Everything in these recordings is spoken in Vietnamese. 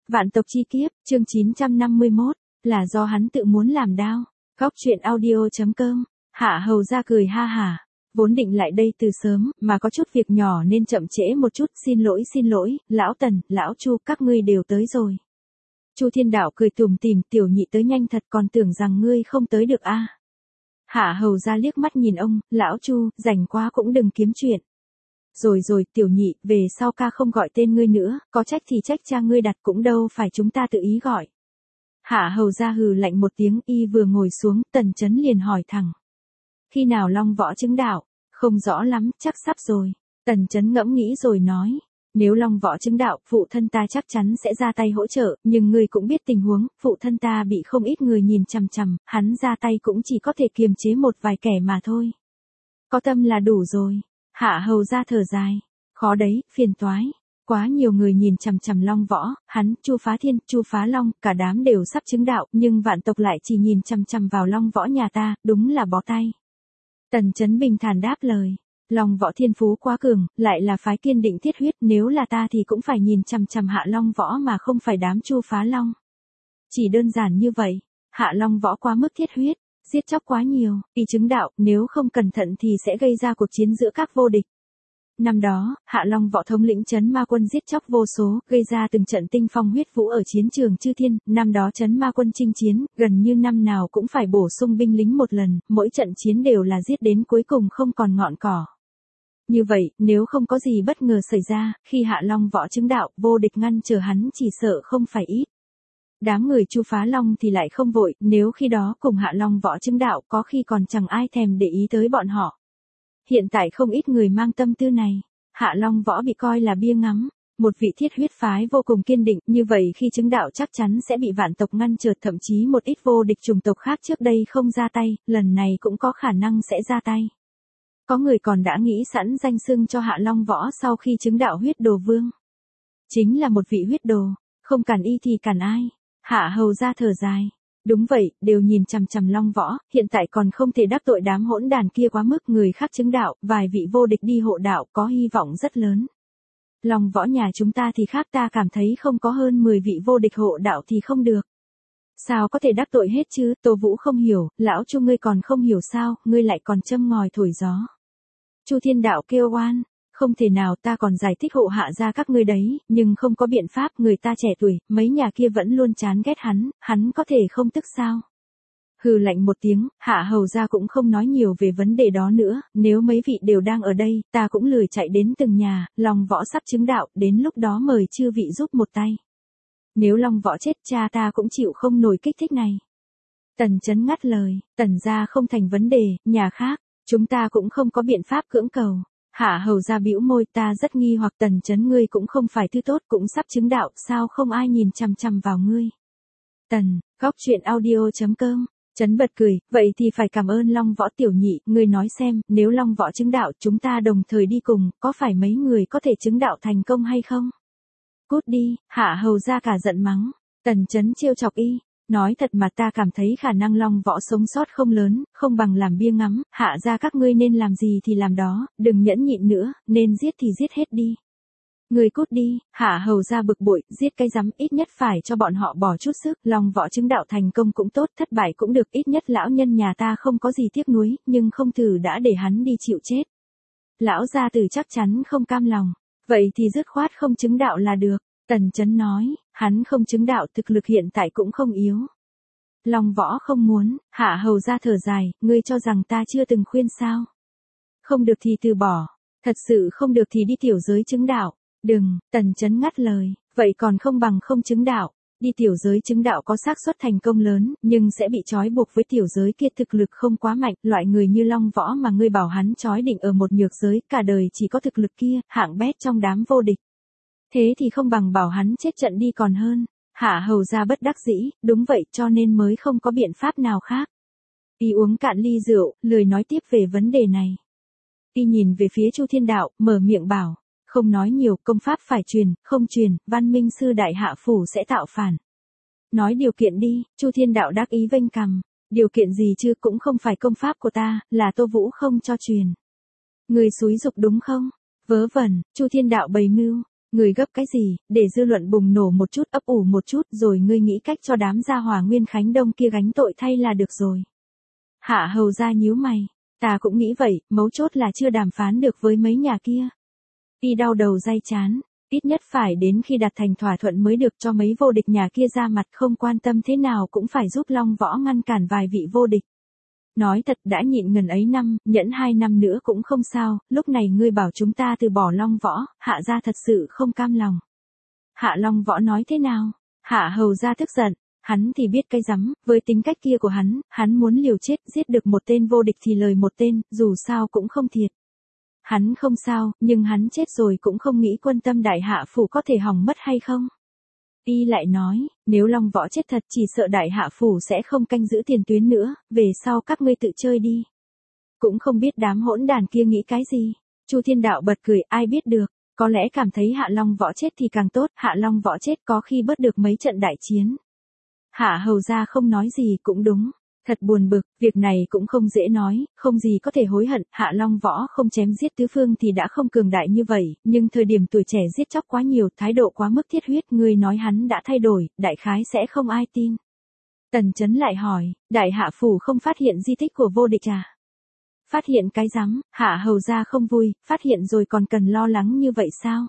Vạn tộc chi kiếp, chương 951, là do hắn tự muốn làm đao. Góc truyện audio.com, Hạ Hầu ra cười ha hả. Vốn định lại đây từ sớm, mà có chút việc nhỏ nên chậm trễ một chút, xin lỗi, lão Tần, lão Chu, các ngươi đều tới rồi. Chu Thiên Đạo cười tủm tỉm, tiểu nhị tới nhanh thật, còn tưởng rằng ngươi không tới được a. Hạ Hầu ra liếc mắt nhìn ông, lão Chu, rảnh quá cũng đừng kiếm chuyện. Rồi, tiểu nhị, về sau ca không gọi tên ngươi nữa, có trách thì trách cha ngươi đặt, cũng đâu phải chúng ta tự ý gọi. Hạ Hầu ra hừ lạnh một tiếng, y vừa ngồi xuống, Tần Chấn liền hỏi thẳng. Khi nào Long Võ chứng đạo? Không rõ lắm, chắc sắp rồi. Tần Chấn ngẫm nghĩ rồi nói. Nếu Long Võ chứng đạo, phụ thân ta chắc chắn sẽ ra tay hỗ trợ, nhưng ngươi cũng biết tình huống, phụ thân ta bị không ít người nhìn chằm chằm, hắn ra tay cũng chỉ có thể kiềm chế một vài kẻ mà thôi. Có tâm là đủ rồi. Hạ Hầu ra thở dài. Khó đấy, phiền toái. Quá nhiều người nhìn chằm chằm Long Võ, hắn, Chu Phá Thiên, Chu Phá Long, cả đám đều sắp chứng đạo, nhưng vạn tộc lại chỉ nhìn chằm chằm vào Long Võ nhà ta, đúng là bó tay. Tần Chấn bình thản đáp lời. Long Võ thiên phú quá cường, lại là phái kiên định thiết huyết, nếu là ta thì cũng phải nhìn chằm chằm Hạ Long Võ mà không phải đám Chu Phá Long. Chỉ đơn giản như vậy, Hạ Long Võ quá mức thiết huyết, giết chóc quá nhiều, y chứng đạo, nếu không cẩn thận thì sẽ gây ra cuộc chiến giữa các vô địch. Năm đó, Hạ Long Võ thống lĩnh Trấn Ma Quân giết chóc vô số, gây ra từng trận tinh phong huyết vũ ở chiến trường Chư Thiên, năm đó Trấn Ma Quân chinh chiến, gần như năm nào cũng phải bổ sung binh lính một lần, mỗi trận chiến đều là giết đến cuối cùng không còn ngọn cỏ. Như vậy, nếu không có gì bất ngờ xảy ra, khi Hạ Long Võ chứng đạo, vô địch ngăn chờ hắn chỉ sợ không phải ít. Đám người Chu Phá Long thì lại không vội, nếu khi đó cùng Hạ Long Võ chứng đạo có khi còn chẳng ai thèm để ý tới bọn họ. Hiện tại không ít người mang tâm tư này, Hạ Long Võ bị coi là bia ngắm, một vị thiết huyết phái vô cùng kiên định, như vậy khi chứng đạo chắc chắn sẽ bị vạn tộc ngăn trở, thậm chí một ít vô địch chủng tộc khác trước đây không ra tay, lần này cũng có khả năng sẽ ra tay. Có người còn đã nghĩ sẵn danh xưng cho Hạ Long Võ sau khi chứng đạo huyết đồ vương. Chính là một vị huyết đồ, không cản y thì cản ai. Hạ Hầu ra thở dài. Đúng vậy, đều nhìn chằm chằm Long Võ, hiện tại còn không thể đắc tội đám hỗn đàn kia quá mức, người khác chứng đạo, vài vị vô địch đi hộ đạo có hy vọng rất lớn. Long Võ nhà chúng ta thì khác, ta cảm thấy không có hơn 10 vị vô địch hộ đạo thì không được. Sao có thể đắc tội hết chứ? Tô Vũ không hiểu, lão Chu ngươi còn không hiểu sao, ngươi lại còn châm ngòi thổi gió. Chu Thiên Đạo kêu oan, không thể nào, ta còn giải thích hộ Hạ ra các ngươi đấy, nhưng không có biện pháp, người ta trẻ tuổi, mấy nhà kia vẫn luôn chán ghét hắn có thể không tức sao? Hừ lạnh một tiếng, Hạ Hầu ra cũng không nói nhiều về vấn đề đó nữa, nếu mấy vị đều đang ở đây, ta cũng lười chạy đến từng nhà, Long Võ sắp chứng đạo, đến lúc đó mời chư vị giúp một tay. Nếu Long Võ chết, cha ta cũng chịu không nổi kích thích này. Tần Chấn ngắt lời, Tần gia không thành vấn đề, nhà khác, chúng ta cũng không có biện pháp cưỡng cầu. Hạ Hầu ra bĩu môi, ta rất nghi hoặc, Tần Chấn ngươi cũng không phải thứ tốt, cũng sắp chứng đạo, sao không ai nhìn chằm chằm vào ngươi. Tần, góc truyện audio.com, Chấn bật cười, vậy thì phải cảm ơn Long Võ tiểu nhị, ngươi nói xem, nếu Long Võ chứng đạo chúng ta đồng thời đi cùng, có phải mấy người có thể chứng đạo thành công hay không? Cút đi, Hạ Hầu ra cả giận mắng. Tần Chấn trêu chọc y. Nói thật mà ta cảm thấy khả năng Long Võ sống sót không lớn, không bằng làm bia ngắm, Hạ ra các ngươi nên làm gì thì làm đó, đừng nhẫn nhịn nữa, nên giết thì giết hết đi. Người cút đi, Hạ Hầu ra bực bội, giết cái rắm, ít nhất phải cho bọn họ bỏ chút sức, Long Võ chứng đạo thành công cũng tốt, thất bại cũng được, ít nhất lão nhân nhà ta không có gì tiếc nuối, nhưng không thử đã để hắn đi chịu chết. Lão gia tử chắc chắn không cam lòng, vậy thì dứt khoát không chứng đạo là được. Tần Chấn nói, hắn không chứng đạo, thực lực hiện tại cũng không yếu. Long Võ không muốn, Hạ Hầu ra thở dài, ngươi cho rằng ta chưa từng khuyên sao? Không được thì từ bỏ, thật sự không được thì đi tiểu giới chứng đạo. Đừng, Tần Chấn ngắt lời, vậy còn không bằng không chứng đạo. Đi tiểu giới chứng đạo có xác suất thành công lớn, nhưng sẽ bị trói buộc với tiểu giới kia, thực lực không quá mạnh, loại người như Long Võ mà ngươi bảo hắn trói định ở một nhược giới, cả đời chỉ có thực lực kia, hạng bét trong đám vô địch. Thế thì không bằng bảo hắn chết trận đi còn hơn. Hạ Hầu ra bất đắc dĩ, đúng vậy, cho nên mới không có biện pháp nào khác. Y uống cạn ly rượu, lười nói tiếp về vấn đề này. Y nhìn về phía Chu Thiên Đạo, mở miệng bảo, không nói nhiều, công pháp phải truyền, không truyền, Văn Minh sư đại hạ phủ sẽ tạo phản. Nói điều kiện đi, Chu Thiên Đạo đắc ý vênh cằm, điều kiện gì chứ, cũng không phải công pháp của ta, là Tô Vũ không cho truyền. Người xúi dục đúng không? Vớ vẩn, Chu Thiên Đạo bày mưu. Người gấp cái gì, để dư luận bùng nổ một chút, ấp ủ một chút, rồi ngươi nghĩ cách cho đám gia hỏa Nguyên Khánh Đông kia gánh tội thay là được rồi. Hạ hầu ra nhíu mày, ta cũng nghĩ vậy, mấu chốt là chưa đàm phán được với mấy nhà kia. Y đau đầu day chán, ít nhất phải đến khi đạt thành thỏa thuận mới được, cho mấy vô địch nhà kia ra mặt, không quan tâm thế nào cũng phải giúp Long Võ ngăn cản vài vị vô địch. Nói thật, đã nhịn ngần ấy năm, nhẫn 2 năm nữa cũng không sao, lúc này ngươi bảo chúng ta từ bỏ Long Võ, Hạ gia thật sự không cam lòng. Hạ Long Võ nói thế nào? Hạ hầu gia tức giận, hắn thì biết cái rắm, với tính cách kia của hắn muốn liều chết giết được một tên vô địch thì lời một tên, dù sao cũng không thiệt. Hắn không sao, nhưng hắn chết rồi cũng không nghĩ Quân Tâm Đại Hạ phủ có thể hỏng mất hay không. Y lại nói, nếu Long Võ chết thật chỉ sợ Đại Hạ phủ sẽ không canh giữ tiền tuyến nữa, về sau các ngươi tự chơi đi. Cũng không biết đám hỗn đàn kia nghĩ cái gì. Chu Thiên Đạo bật cười, ai biết được, có lẽ cảm thấy Hạ Long Võ chết thì càng tốt, Hạ Long Võ chết có khi bớt được mấy trận đại chiến. Hạ hầu ra không nói gì, cũng đúng. Thật buồn bực, việc này cũng không dễ nói, không gì có thể hối hận, Hạ Long Võ không chém giết tứ phương thì đã không cường đại như vậy, nhưng thời điểm tuổi trẻ giết chóc quá nhiều, thái độ quá mức thiết huyết, người nói hắn đã thay đổi, đại khái sẽ không ai tin. Tần Chấn lại hỏi, Đại Hạ phủ không phát hiện di tích của vô địch à? Phát hiện cái rắm, Hạ hầu ra không vui, phát hiện rồi còn cần lo lắng như vậy sao?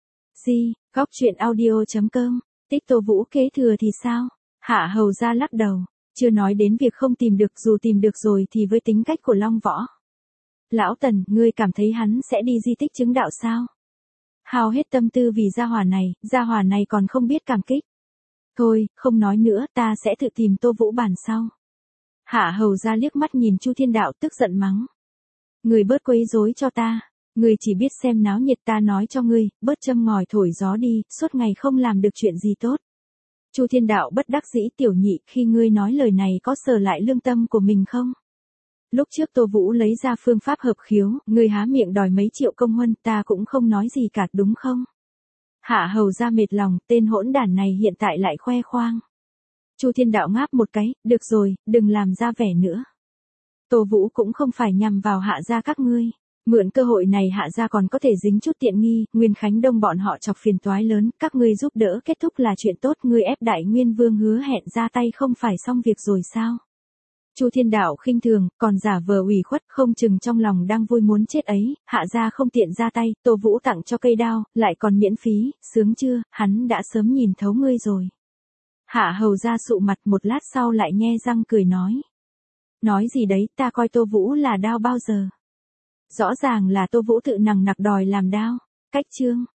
Góc truyện audio.com, tích Tô Vũ kế thừa thì sao? Hạ hầu ra lắc đầu. Chưa nói đến việc không tìm được, dù tìm được rồi thì với tính cách của Long Võ. Lão Tần, ngươi cảm thấy hắn sẽ đi di tích chứng đạo sao? Hao hết tâm tư vì gia hỏa này còn không biết cảm kích. Thôi, không nói nữa, ta sẽ tự tìm Tô Vũ bàn sau. Hạ hầu ra liếc mắt nhìn Chu Thiên Đạo tức giận mắng. Ngươi bớt quấy rối cho ta, ngươi chỉ biết xem náo nhiệt, ta nói cho ngươi, bớt châm ngòi thổi gió đi, suốt ngày không làm được chuyện gì tốt. Chu Thiên Đạo bất đắc dĩ, tiểu nhị, khi ngươi nói lời này có sờ lại lương tâm của mình không? Lúc trước Tô Vũ lấy ra phương pháp hợp khiếu, ngươi há miệng đòi mấy triệu công huân, ta cũng không nói gì cả, đúng không? Hạ hầu ra mệt lòng, tên hỗn đản này hiện tại lại khoe khoang. Chu Thiên Đạo ngáp một cái, được rồi, đừng làm ra vẻ nữa. Tô Vũ cũng không phải nhằm vào Hạ gia các ngươi. Mượn cơ hội này Hạ gia còn có thể dính chút tiện nghi, Nguyên Khánh Đông bọn họ chọc phiền toái lớn, các ngươi giúp đỡ kết thúc là chuyện tốt, ngươi ép Đại Nguyên Vương hứa hẹn ra tay không phải xong việc rồi sao? Chu Thiên Đạo khinh thường, còn giả vờ ủy khuất, không chừng trong lòng đang vui muốn chết ấy, Hạ gia không tiện ra tay, Tô Vũ tặng cho cây đao, lại còn miễn phí, sướng chưa, hắn đã sớm nhìn thấu ngươi rồi. Hạ hầu ra sụ mặt, một lát sau lại nhe răng cười nói. Nói gì đấy, ta coi Tô Vũ là đao bao giờ? Rõ ràng là Tô Vũ tự nằng nặc đòi làm đao. Cách chương